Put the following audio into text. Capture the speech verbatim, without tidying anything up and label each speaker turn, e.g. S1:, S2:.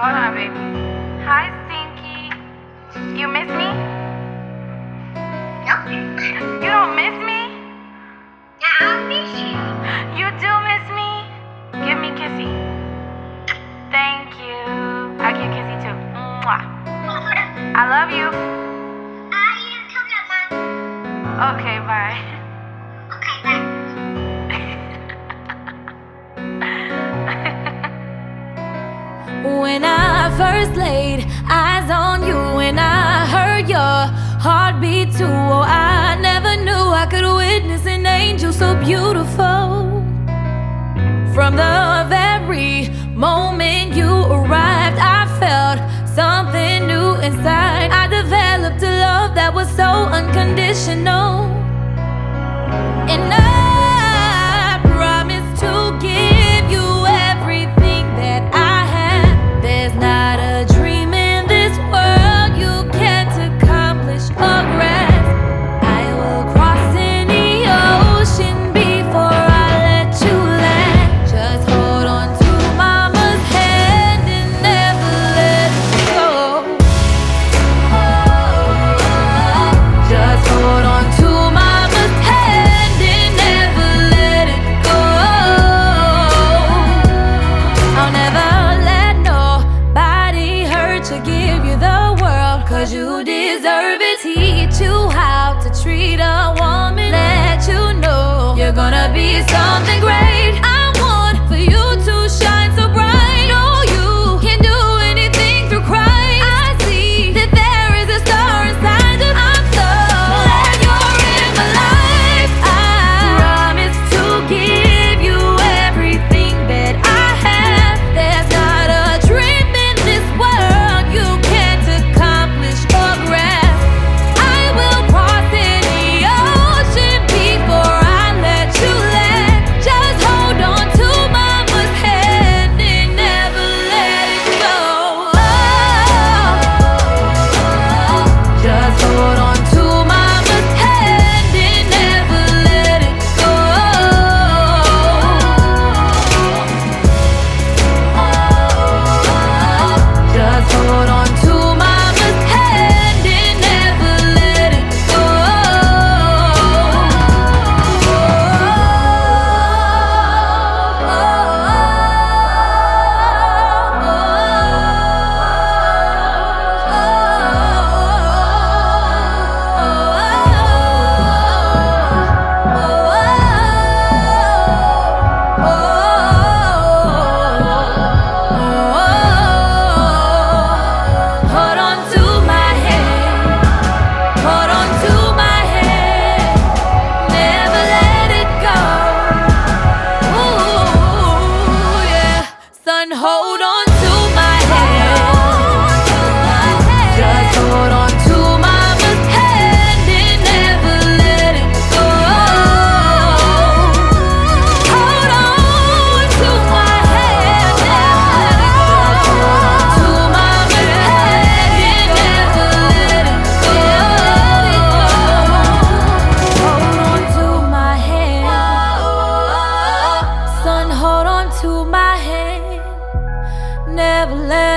S1: Hold on, baby. Hi, Stinky. You miss me?
S2: No.
S1: You don't miss me?
S2: I miss you.
S1: You do miss me? Give me kissy. Thank you. I'll give you kissy too. Mwah. I love you.
S2: I am coming up, Mom.
S1: Okay, bye.
S2: Okay, bye.
S3: When I first laid eyes on you, when I heard your heartbeat too, oh, I never knew I could witness an angel so beautiful. From the very moment you arrived, I felt something new inside. I developed a love that was so unconditional. And I promise to give you everything that I have. There's not a dream in this world you can't accomplish or grasp. I will cross any ocean before I let you land. Just hold on to mama's hand and never let it go. Just hold on to mama's hand and never let it go. I'll never let nobody hurt you, give you the world, 'cause you deserve it. Teach you how to treat a woman, let you know you're gonna be something great. I want for you to shine so bright. Oh, you can do anything through Christ. I see that there is a star inside you. I'm so glad you're in my life. I promise to give you everything that I have. There's not a dream in this world you can't accomplish or grasp. I will cross any ocean before I let you land. Just hold on to mama's hand and never let it go. Just hold on to mama's hand and never let it go. Just hold on to mama's hand and never let it go. Hold on to my hand, hold on to my hand, never let it go. Ooh, yeah, son, hold on to my hand. Just hold on to mama's hand and never let it go. Hold on to my hand, never let it go. To mama's hand and never let it go. Hold on to my hand, son, hold on to my hand, never let